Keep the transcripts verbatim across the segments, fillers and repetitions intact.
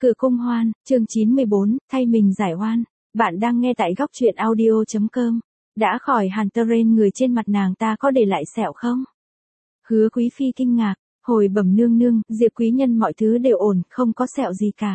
Cửa cung hoan, chương chín mươi bốn, thay mình giải oan. Bạn đang nghe tại góc truyện audio chấm com. Đã khỏi hàn tơ ren, người trên mặt nàng ta có để lại sẹo không? Hứa Quý Phi kinh ngạc, hồi bẩm nương nương, Diệp quý nhân mọi thứ đều ổn, không có sẹo gì cả.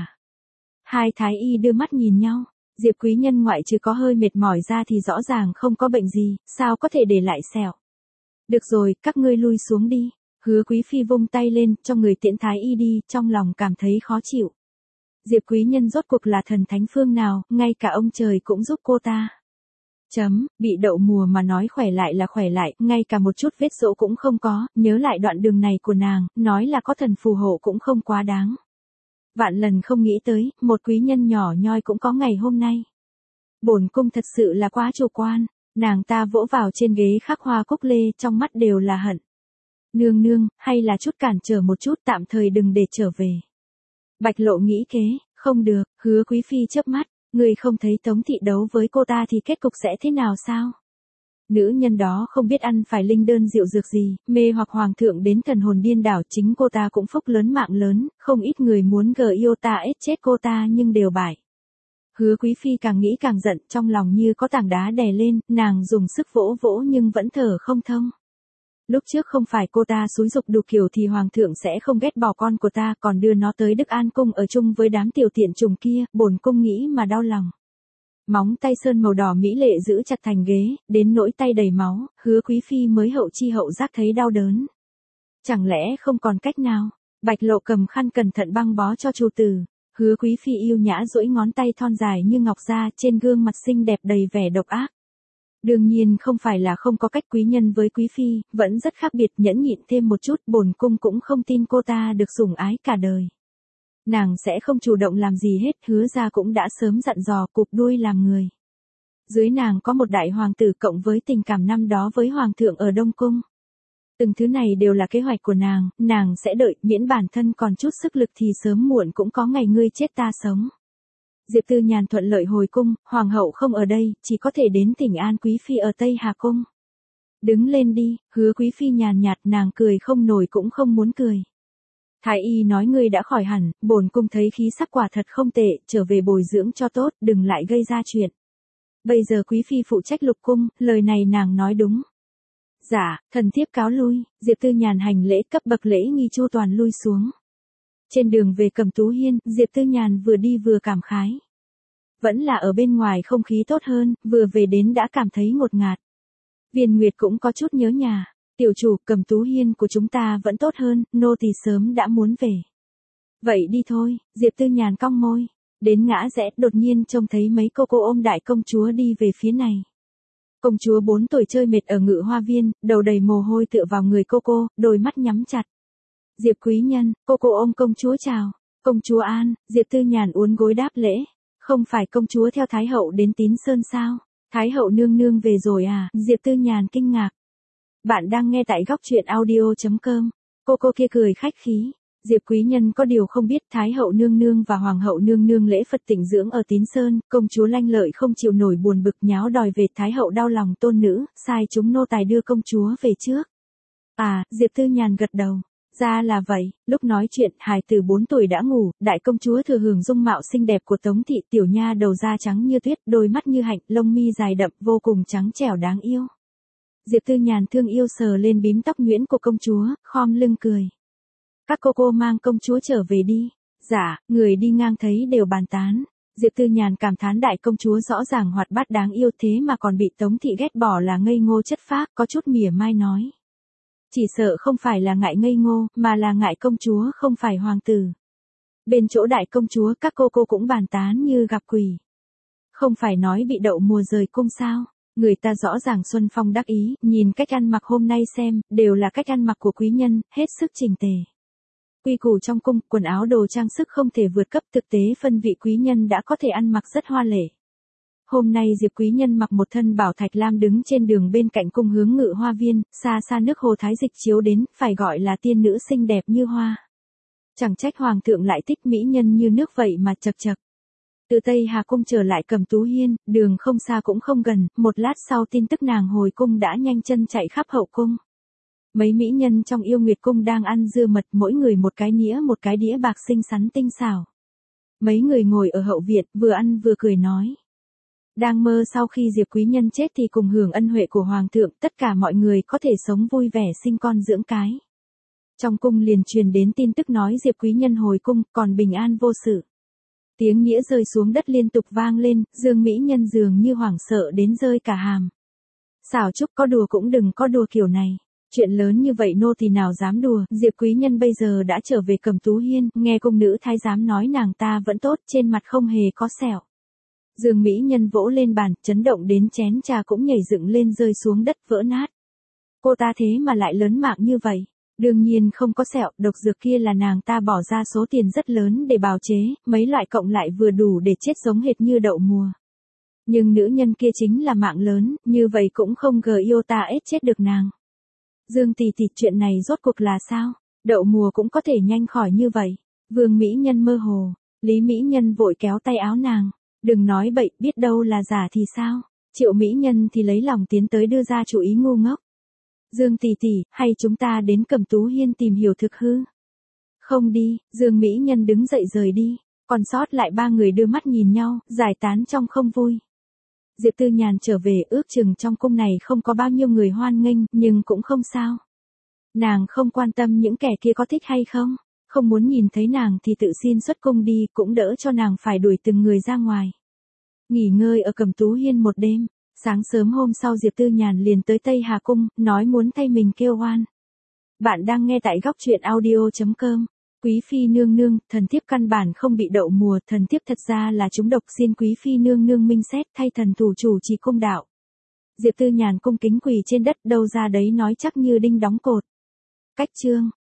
Hai thái y đưa mắt nhìn nhau, Diệp quý nhân ngoại trừ có hơi mệt mỏi ra thì rõ ràng không có bệnh gì, sao có thể để lại sẹo? Được rồi, các ngươi lui xuống đi. Hứa Quý Phi vung tay lên, cho người tiễn thái y đi, trong lòng cảm thấy khó chịu. Diệp quý nhân rốt cuộc là thần thánh phương nào, ngay cả ông trời cũng giúp cô ta. Chấm, bị đậu mùa mà nói khỏe lại là khỏe lại, ngay cả một chút vết dỗ cũng không có, nhớ lại đoạn đường này của nàng, nói là có thần phù hộ cũng không quá đáng. Vạn lần không nghĩ tới, một quý nhân nhỏ nhoi cũng có ngày hôm nay. Bổn cung thật sự là quá chủ quan, nàng ta vỗ vào trên ghế khắc hoa cúc lê, trong mắt đều là hận. Nương nương, hay là chút cản trở một chút, tạm thời đừng để trở về. Bạch Lộ nghĩ kế, không được, Hứa Quý Phi chớp mắt, người không thấy Tống thị đấu với cô ta thì kết cục sẽ thế nào sao? Nữ nhân đó không biết ăn phải linh đơn rượu dược gì, mê hoặc hoàng thượng đến thần hồn điên đảo, chính cô ta cũng phúc lớn mạng lớn, không ít người muốn gờ yêu ta ết chết cô ta nhưng đều bại. Hứa Quý Phi càng nghĩ càng giận, trong lòng như có tảng đá đè lên, nàng dùng sức vỗ vỗ nhưng vẫn thở không thông. Lúc trước không phải cô ta xúi giục đủ kiểu thì hoàng thượng sẽ không ghét bỏ con của ta, còn đưa nó tới Đức An cung ở chung với đám tiểu tiện trùng kia, bổn cung nghĩ mà đau lòng. Móng tay sơn màu đỏ mỹ lệ giữ chặt thành ghế, đến nỗi tay đầy máu, Hứa Quý Phi mới hậu chi hậu giác thấy đau đớn. Chẳng lẽ không còn cách nào? Bạch Lộ cầm khăn cẩn thận băng bó cho chủ tử. Hứa Quý Phi yêu nhã duỗi ngón tay thon dài như ngọc ra, trên gương mặt xinh đẹp đầy vẻ độc ác. Đương nhiên không phải là không có cách, quý nhân với quý phi, vẫn rất khác biệt, nhẫn nhịn thêm một chút, bổn cung cũng không tin cô ta được sủng ái cả đời. Nàng sẽ không chủ động làm gì hết, Hứa gia cũng đã sớm dặn dò cụp đuôi làm người. Dưới nàng có một đại hoàng tử cộng với tình cảm năm đó với hoàng thượng ở Đông Cung. Từng thứ này đều là kế hoạch của nàng, nàng sẽ đợi, miễn bản thân còn chút sức lực thì sớm muộn cũng có ngày ngươi chết ta sống. Diệp Tư Nhàn thuận lợi hồi cung, hoàng hậu không ở đây, chỉ có thể đến thỉnh an quý phi ở Tây Hà cung. Đứng lên đi, Hứa Quý Phi nhàn nhạt, nàng cười không nổi cũng không muốn cười. Thái y nói ngươi đã khỏi hẳn, bổn cung thấy khí sắc quả thật không tệ, trở về bồi dưỡng cho tốt, đừng lại gây ra chuyện. Bây giờ quý phi phụ trách lục cung, lời này nàng nói đúng. Dạ, thần thiếp cáo lui, Diệp Tư Nhàn hành lễ, cấp bậc lễ nghi chu toàn lui xuống. Trên đường về Cẩm Tú Hiên, Diệp Tư Nhàn vừa đi vừa cảm khái. Vẫn là ở bên ngoài không khí tốt hơn, vừa về đến đã cảm thấy ngột ngạt. Viên Nguyệt cũng có chút nhớ nhà, tiểu chủ, Cẩm Tú Hiên của chúng ta vẫn tốt hơn, nô tỳ sớm đã muốn về. Vậy đi thôi, Diệp Tư Nhàn cong môi, đến ngã rẽ, đột nhiên trông thấy mấy cô cô ôm đại công chúa đi về phía này. Công chúa bốn tuổi chơi mệt ở Ngự Hoa Viên, đầu đầy mồ hôi tựa vào người cô cô, đôi mắt nhắm chặt. Diệp quý nhân, cô cô ôm công chúa chào. Công chúa an, Diệp Tư Nhàn uốn gối đáp lễ. Không phải công chúa theo Thái hậu đến Tín Sơn sao? Thái hậu nương nương về rồi à? Diệp Tư Nhàn kinh ngạc. Bạn đang nghe tại góc truyện audio chấm com. Cô cô kia cười khách khí. Diệp quý nhân có điều không biết, Thái hậu nương nương và Hoàng hậu nương nương lễ Phật tịnh dưỡng ở Tín Sơn, công chúa lanh lợi không chịu nổi buồn bực nháo đòi về, Thái hậu đau lòng tôn nữ, sai chúng nô tài đưa công chúa về trước. À, Diệp Tư Nhàn gật đầu. Ra là vậy, lúc nói chuyện, hài tử bốn tuổi đã ngủ, đại công chúa thừa hưởng dung mạo xinh đẹp của Tống thị, tiểu nha đầu da trắng như tuyết, đôi mắt như hạnh, lông mi dài đậm, vô cùng trắng trẻo đáng yêu. Diệp Tư Nhàn thương yêu sờ lên bím tóc nhuyễn của công chúa, khom lưng cười. Các cô cô mang công chúa trở về đi. Dạ, người đi ngang thấy đều bàn tán. Diệp Tư Nhàn cảm thán đại công chúa rõ ràng hoạt bát đáng yêu thế mà còn bị Tống thị ghét bỏ là ngây ngô chất phác, có chút mỉa mai nói. Chỉ sợ không phải là ngại ngây ngô, mà là ngại công chúa không phải hoàng tử. Bên chỗ đại công chúa các cô cô cũng bàn tán như gặp quỷ. Không phải nói bị đậu mùa rời cung sao? Người ta rõ ràng xuân phong đắc ý, nhìn cách ăn mặc hôm nay xem, đều là cách ăn mặc của quý nhân, hết sức chỉnh tề. Quy củ trong cung, quần áo đồ trang sức không thể vượt cấp, thực tế phân vị quý nhân đã có thể ăn mặc rất hoa lệ. Hôm nay Diệp quý nhân mặc một thân bảo thạch lam đứng trên đường bên cạnh cung hướng Ngự Hoa Viên, xa xa nước hồ Thái Dịch chiếu đến, phải gọi là tiên nữ xinh đẹp như hoa. Chẳng trách hoàng thượng lại thích mỹ nhân như nước vậy mà chật chật. Từ Tây Hà cung trở lại Cẩm Tú Hiên, đường không xa cũng không gần, một lát sau tin tức nàng hồi cung đã nhanh chân chạy khắp hậu cung. Mấy mỹ nhân trong Yêu Nguyệt cung đang ăn dưa mật, mỗi người một cái nĩa một cái đĩa bạc xinh xắn tinh xảo. Mấy người ngồi ở hậu viện, vừa ăn vừa cười nói. Đang mơ sau khi Diệp Quý Nhân chết thì cùng hưởng ân huệ của Hoàng thượng, tất cả mọi người có thể sống vui vẻ sinh con dưỡng cái. Trong cung liền truyền đến tin tức nói Diệp Quý Nhân hồi cung, còn bình an vô sự. Tiếng nĩa rơi xuống đất liên tục vang lên, Dương Mỹ Nhân dường như hoảng sợ đến rơi cả hàm. Xảo Trúc, có đùa cũng đừng có đùa kiểu này. Chuyện lớn như vậy nô thì nào dám đùa, Diệp Quý Nhân bây giờ đã trở về Cẩm Tú Hiên, nghe cung nữ thái giám nói nàng ta vẫn tốt, trên mặt không hề có sẹo. Dương Mỹ Nhân vỗ lên bàn, chấn động đến chén trà cũng nhảy dựng lên rơi xuống đất vỡ nát. Cô ta thế mà lại lớn mạng như vậy. Đương nhiên không có sẹo, độc dược kia là nàng ta bỏ ra số tiền rất lớn để bào chế, mấy loại cộng lại vừa đủ để chết giống hệt như đậu mùa. Nhưng nữ nhân kia chính là mạng lớn, như vậy cũng không gờ yêu ta ết chết được nàng. Dương tỷ tỷ, chuyện này rốt cuộc là sao? Đậu mùa cũng có thể nhanh khỏi như vậy. Vương Mỹ Nhân mơ hồ, Lý Mỹ Nhân vội kéo tay áo nàng. Đừng nói bậy, biết đâu là giả thì sao? Triệu Mỹ Nhân thì lấy lòng tiến tới đưa ra chủ ý ngu ngốc. Dương tỷ tỷ, hay chúng ta đến Cẩm Tú Hiên tìm hiểu thực hư? Không đi, Dương Mỹ Nhân đứng dậy rời đi. Còn sót lại ba người đưa mắt nhìn nhau, giải tán trong không vui. Diệp Tư Nhàn trở về, ước chừng trong cung này không có bao nhiêu người hoan nghênh, nhưng cũng không sao. Nàng không quan tâm những kẻ kia có thích hay không, không muốn nhìn thấy nàng thì tự xin xuất cung đi, cũng đỡ cho nàng phải đuổi từng người ra ngoài. Nghỉ ngơi ở Cẩm Tú Hiên một đêm, sáng sớm hôm sau Diệp Tư Nhàn liền tới Tây Hà Cung, nói muốn thay mình kêu oan. Bạn đang nghe tại góc truyện audio chấm com. Quý phi nương nương, thần thiếp căn bản không bị đậu mùa, thần thiếp thật ra là trúng độc, xin quý phi nương nương minh xét thay thần thủ chủ trì cung đạo. Diệp Tư Nhàn cung kính quỳ trên đất, đâu ra đấy nói chắc như đinh đóng cột. Cách chương